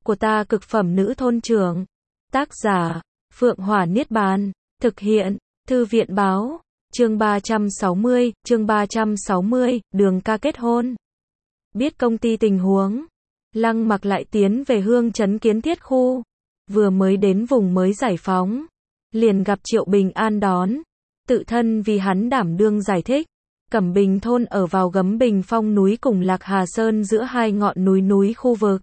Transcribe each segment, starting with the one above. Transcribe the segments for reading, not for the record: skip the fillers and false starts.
của ta cực phẩm nữ thôn trưởng. Tác giả, Phượng Hỏa Niết Bàn. Thực hiện, Thư viện báo. Chương 360, Đường ca kết hôn. Biết công ty tình huống, Lăng Mặc lại tiến về Hương Trấn Kiến Thiết khu. Vừa mới đến vùng mới giải phóng, liền gặp Triệu Bình An đón, tự thân vì hắn đảm đương giải thích. Cẩm Bình thôn ở vào Gấm Bình Phong núi cùng Lạc Hà Sơn giữa hai ngọn núi khu vực.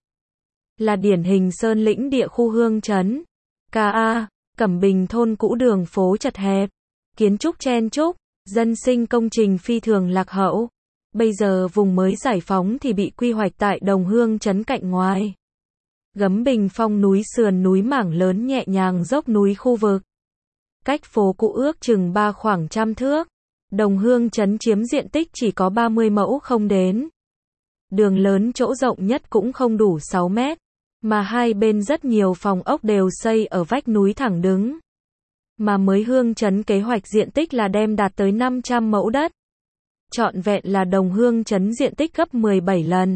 Là điển hình sơn lĩnh địa khu Hương Trấn. K.A. Cẩm Bình thôn cũ đường phố chật hẹp, kiến trúc chen chúc, dân sinh công trình phi thường lạc hậu. Bây giờ vùng mới giải phóng thì bị quy hoạch tại Đồng Hương Trấn cạnh ngoài. Gấm Bình Phong núi sườn núi mảng lớn nhẹ nhàng dốc núi khu vực. Cách phố cũ ước chừng khoảng trăm thước. Đồng Hương Trấn chiếm diện tích chỉ có 30 mẫu không đến. Đường lớn chỗ rộng nhất cũng không đủ 6 mét, mà hai bên rất nhiều phòng ốc đều xây ở vách núi thẳng đứng. Mà mới Hương Trấn kế hoạch diện tích là đem đạt tới 500 mẫu đất. Trọn vẹn là Đồng Hương Trấn diện tích gấp 17 lần.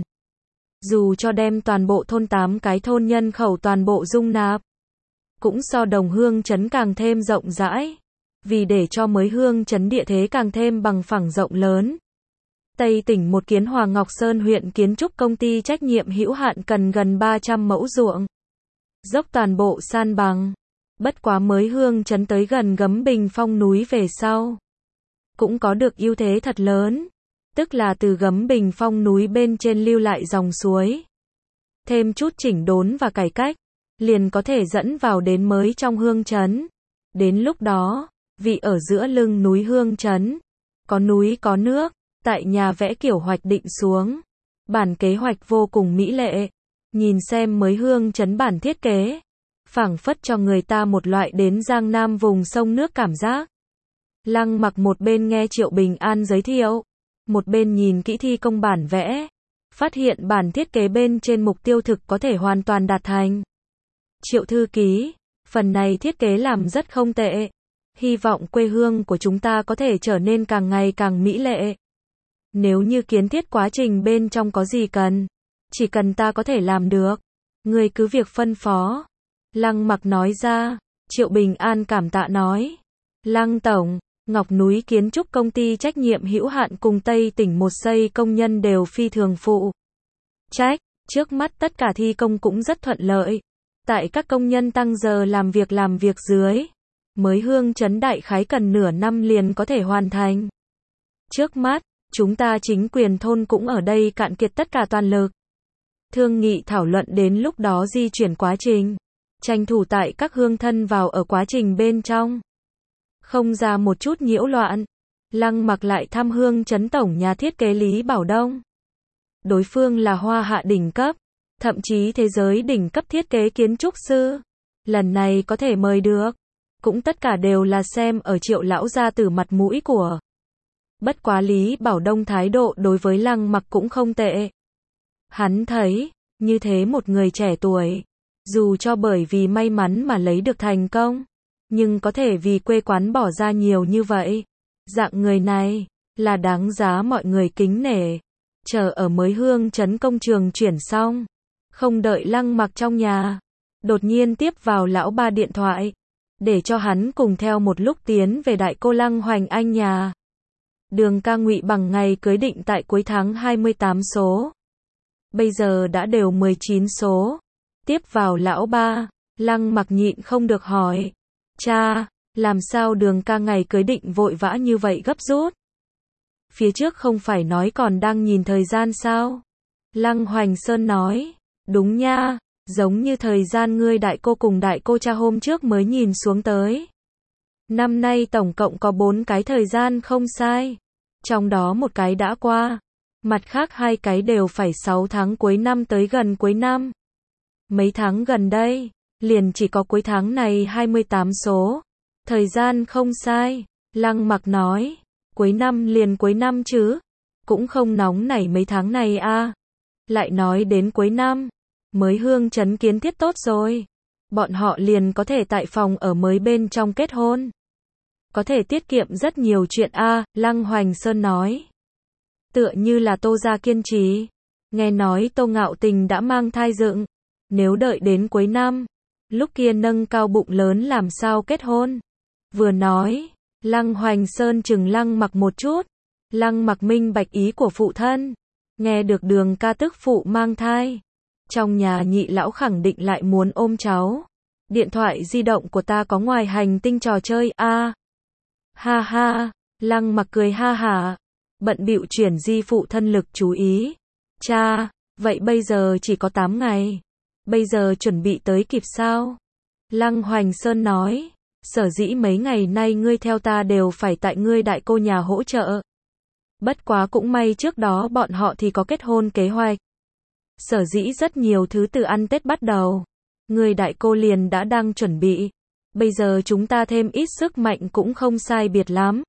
Dù cho đem toàn bộ thôn 8 cái thôn nhân khẩu toàn bộ dung nạp, cũng so Đồng Hương Trấn càng thêm rộng rãi. Vì để cho mới Hương Trấn địa thế càng thêm bằng phẳng rộng lớn, Tây tỉnh một Kiến Hòa Ngọc Sơn huyện kiến trúc công ty trách nhiệm hữu hạn cần gần 300 mẫu ruộng. Dốc toàn bộ san bằng. Bất quá mới Hương Trấn tới gần Gấm Bình Phong núi về sau, cũng có được ưu thế thật lớn. Tức là từ Gấm Bình Phong núi bên trên lưu lại dòng suối. Thêm chút chỉnh đốn và cải cách, liền có thể dẫn vào đến mới trong Hương Trấn. Đến lúc đó, vị ở giữa lưng núi Hương Trấn, có núi có nước, tại nhà vẽ kiểu hoạch định xuống. Bản kế hoạch vô cùng mỹ lệ. Nhìn xem mới Hương Trấn bản thiết kế, phảng phất cho người ta một loại đến Giang Nam vùng sông nước cảm giác. Lăng Mặc một bên nghe Triệu Bình An giới thiệu, một bên nhìn kỹ thi công bản vẽ, phát hiện bản thiết kế bên trên mục tiêu thực có thể hoàn toàn đạt thành. Triệu thư ký, phần này thiết kế làm rất không tệ. Hy vọng quê hương của chúng ta có thể trở nên càng ngày càng mỹ lệ. Nếu như kiến thiết quá trình bên trong có gì cần, chỉ cần ta có thể làm được, người cứ việc phân phó. Lăng Mặc nói ra. Triệu Bình An cảm tạ nói, Lăng tổng, Ngọc Núi kiến trúc công ty trách nhiệm hữu hạn cùng Tây tỉnh một xây công nhân đều phi thường phụ trách. Trước mắt tất cả thi công cũng rất thuận lợi. Tại các công nhân tăng giờ làm việc dưới, mới Hương Trấn đại khái cần nửa năm liền có thể hoàn thành. Trước mắt, chúng ta chính quyền thôn cũng ở đây cạn kiệt tất cả toàn lực. Thương nghị thảo luận đến lúc đó di chuyển quá trình, tranh thủ tại các hương thân vào ở quá trình bên trong, không ra một chút nhiễu loạn. Lăng Mặc lại thăm Hương Trấn tổng nhà thiết kế Lý Bảo Đông. Đối phương là hoa hạ đỉnh cấp, thậm chí thế giới đỉnh cấp thiết kế kiến trúc sư. Lần này có thể mời được, cũng tất cả đều là xem ở Triệu lão gia tử mặt mũi của. Bất quá Lý Bảo Đông thái độ đối với Lăng Mặc cũng không tệ. Hắn thấy, như thế một người trẻ tuổi, dù cho bởi vì may mắn mà lấy được thành công, nhưng có thể vì quê quán bỏ ra nhiều như vậy. Dạng người này, là đáng giá mọi người kính nể. Chờ ở mới Hương Trấn công trường chuyển xong, không đợi Lăng Mặc trong nhà, đột nhiên tiếp vào lão ba điện thoại, để cho hắn cùng theo một lúc tiến về đại cô Lăng Hoành Anh nhà. Đường ca Ngụy bằng ngày cưới định tại cuối tháng 28 số. Bây giờ đã đều 19 số. Tiếp vào lão ba, Lăng Mặc nhịn không được hỏi, cha, làm sao đường ca ngày cưới định vội vã như vậy gấp rút? Phía trước không phải nói còn đang nhìn thời gian sao? Lăng Hoành Sơn nói, đúng nha, giống như thời gian ngươi đại cô cùng đại cô cha hôm trước mới nhìn xuống tới. Năm nay tổng cộng có 4 cái thời gian không sai. Trong đó một cái đã qua, mặt khác 2 cái đều phải 6 tháng cuối năm tới gần cuối năm. Mấy tháng gần đây, liền chỉ có cuối tháng này 28 số. Thời gian không sai. Lăng Mặc nói, cuối năm liền cuối năm chứ, cũng không nóng nảy mấy tháng này a. Lại nói đến cuối năm, mới Hương Trấn kiến thiết tốt rồi, bọn họ liền có thể tại phòng ở mới bên trong kết hôn. Có thể tiết kiệm rất nhiều chuyện a. Lăng Hoành Sơn nói. Tựa như là Tô gia kiên trì. Nghe nói Tô Ngạo Tình đã mang thai dựng, Nếu đợi đến cuối năm, lúc kia nâng cao bụng lớn làm sao kết hôn. Vừa nói, Lăng Hoành Sơn chừng Lăng Mặc một chút. Lăng Mặc minh bạch ý của phụ thân. Nghe được Đường ca tức phụ mang thai. Trong nhà nhị lão khẳng định lại muốn ôm cháu. Điện thoại di động của ta có ngoài hành tinh trò chơi a. Ha ha, Lăng Mặc cười ha hả. Bận bịu chuyển di phụ thân lực chú ý. Cha, vậy bây giờ chỉ có 8 ngày. Bây giờ chuẩn bị tới kịp sao? Lăng Hoành Sơn nói, sở dĩ mấy ngày nay ngươi theo ta đều phải tại ngươi đại cô nhà hỗ trợ. Bất quá cũng may trước đó bọn họ thì có kết hôn kế hoạch. Sở dĩ rất nhiều thứ từ ăn Tết bắt đầu. Ngươi đại cô liền đã đang chuẩn bị. Bây giờ chúng ta thêm ít sức mạnh cũng không sai biệt lắm.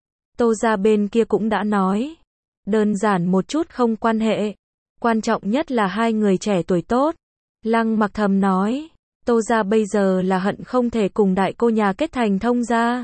Tô gia bên kia cũng đã nói. Đơn giản một chút không quan hệ. Quan trọng nhất là hai người trẻ tuổi tốt. Lăng Mặc thầm nói. Tô gia bây giờ là hận không thể cùng đại cô nhà kết thành thông gia.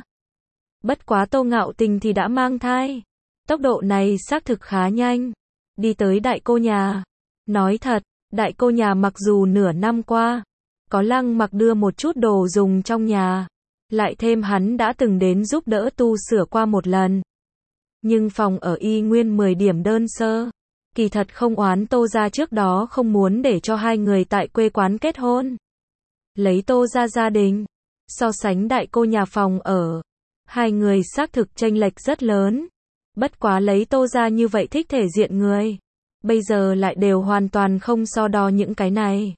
Bất quá Tô Ngạo Tình thì đã mang thai. Tốc độ này xác thực khá nhanh. Đi tới đại cô nhà. Nói thật, đại cô nhà mặc dù nửa năm qua, có Lăng Mặc đưa một chút đồ dùng trong nhà. Lại thêm hắn đã từng đến giúp đỡ tu sửa qua một lần. Nhưng phòng ở y nguyên 10 điểm đơn sơ. Kỳ thật không oán Tô gia trước đó không muốn để cho hai người tại quê quán kết hôn. Lấy Tô gia gia đình, so sánh đại cô nhà phòng ở, hai người xác thực chênh lệch rất lớn. Bất quá lấy Tô gia như vậy thích thể diện người, bây giờ lại đều hoàn toàn không so đo những cái này.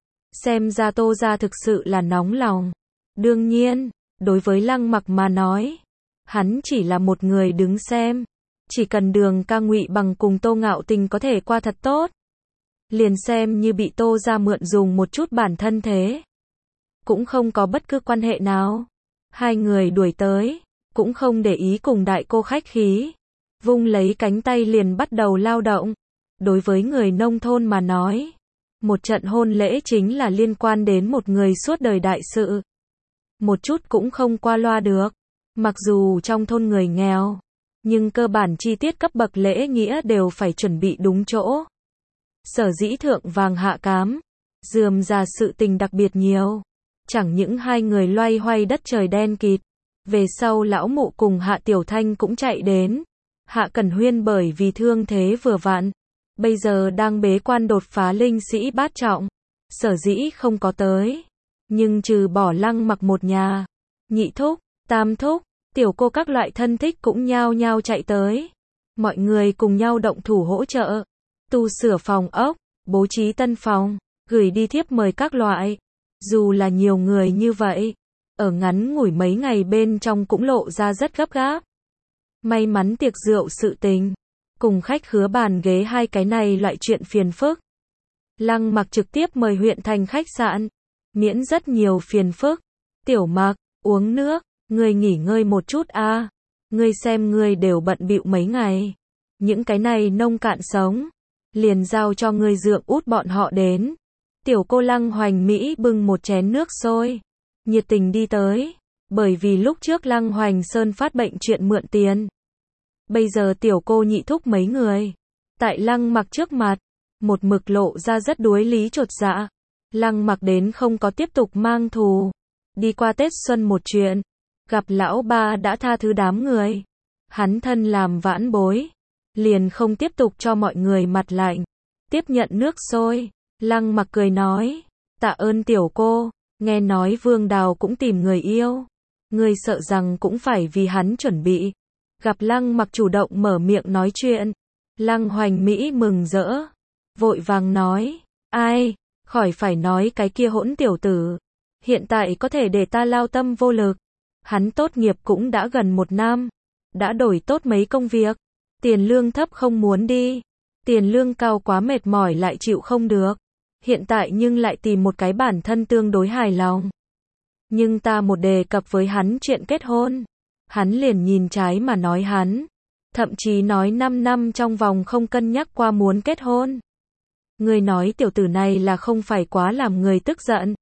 Xem ra Tô gia thực sự là nóng lòng. Đương nhiên, đối với Lăng Mặc mà nói, hắn chỉ là một người đứng xem. Chỉ cần Đường ca Ngụy Bằng cùng Tô Ngạo Tình có thể qua thật tốt, liền xem như bị Tô gia mượn dùng một chút bản thân thế. Cũng không có bất cứ quan hệ nào. Hai người đuổi tới, cũng không để ý cùng đại cô khách khí. Vung lấy cánh tay liền bắt đầu lao động. Đối với người nông thôn mà nói, một trận hôn lễ chính là liên quan đến một người suốt đời đại sự. Một chút cũng không qua loa được. Mặc dù trong thôn người nghèo, nhưng cơ bản chi tiết cấp bậc lễ nghĩa đều phải chuẩn bị đúng chỗ. Sở dĩ thượng vàng hạ cám, rườm rà sự tình đặc biệt nhiều. Chẳng những hai người loay hoay đất trời đen kịt. Về sau lão mụ cùng Hạ Tiểu Thanh cũng chạy đến. Hạ Cẩn Huyên bởi vì thương thế vừa vặn, bây giờ đang bế quan đột phá linh sĩ bát trọng. Sở dĩ không có tới. Nhưng trừ bỏ Lăng Mặc một nhà, nhị thúc, tam thúc, tiểu cô các loại thân thích cũng nhao nhao chạy tới. Mọi người cùng nhau động thủ hỗ trợ. Tu sửa phòng ốc, bố trí tân phòng, gửi đi thiếp mời các loại. Dù là nhiều người như vậy, ở ngắn ngủi mấy ngày bên trong cũng lộ ra rất gấp gáp. May mắn tiệc rượu sự tình, cùng khách khứa bàn ghế hai cái này loại chuyện phiền phức. Lăng Mặc trực tiếp mời huyện thành khách sạn, miễn rất nhiều phiền phức. Tiểu Mặc, uống nước, ngươi nghỉ ngơi một chút a. Ngươi xem ngươi đều bận bịu mấy ngày. Những cái này nông cạn sống, liền giao cho ngươi dượng út bọn họ đến. Tiểu cô Lăng Hoành Mỹ bưng một chén nước sôi, nhiệt tình đi tới, bởi vì lúc trước Lăng Hoành Sơn phát bệnh chuyện mượn tiền. Bây giờ tiểu cô nhị thúc mấy người, tại Lăng Mặc trước mặt, một mực lộ ra rất đuối lý chột dạ. Lăng Mặc đến không có tiếp tục mang thù. Đi qua Tết Xuân một chuyện, gặp lão ba đã tha thứ đám người. Hắn thân làm vãn bối, liền không tiếp tục cho mọi người mặt lạnh, tiếp nhận nước sôi. Lăng Mặc cười nói, tạ ơn tiểu cô, nghe nói Vương Đào cũng tìm người yêu. Ngươi sợ rằng cũng phải vì hắn chuẩn bị. Gặp Lăng Mặc chủ động mở miệng nói chuyện, Lăng Hoành Mỹ mừng rỡ, vội vàng nói, ai, khỏi phải nói cái kia hỗn tiểu tử. Hiện tại có thể để ta lao tâm vô lực. Hắn tốt nghiệp cũng đã gần 1 năm, đã đổi tốt mấy công việc. Tiền lương thấp không muốn đi, tiền lương cao quá mệt mỏi lại chịu không được. Hiện tại nhưng lại tìm một cái bản thân tương đối hài lòng. Nhưng ta một đề cập với hắn chuyện kết hôn, hắn liền nhìn trái mà nói hắn, thậm chí nói 5 năm trong vòng không cân nhắc qua muốn kết hôn. Người nói tiểu tử này là không phải quá làm người tức giận.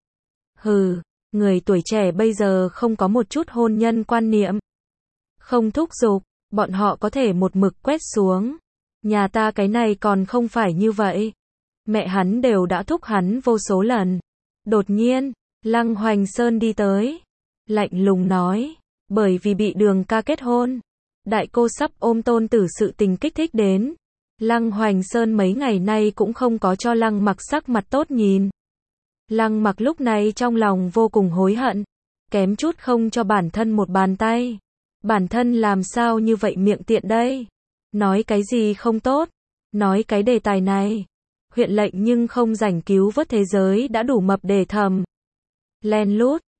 Hừ, người tuổi trẻ bây giờ không có một chút hôn nhân quan niệm. Không thúc giục, bọn họ có thể một mực quét xuống. Nhà ta cái này còn không phải như vậy. Mẹ hắn đều đã thúc hắn vô số lần. Đột nhiên, Lăng Hoành Sơn đi tới. Lạnh lùng nói. Bởi vì bị Đường ca kết hôn. Đại cô sắp ôm tôn tử sự tình kích thích đến. Lăng Hoành Sơn mấy ngày nay cũng không có cho Lăng Mặc sắc mặt tốt nhìn. Lăng Mặc lúc này trong lòng vô cùng hối hận. Kém chút không cho bản thân một bàn tay. Bản thân làm sao như vậy miệng tiện đây? Nói cái gì không tốt? Nói cái đề tài này. Huyện lệnh nhưng không rảnh cứu vớt thế giới đã đủ mập để thầm. Len lút.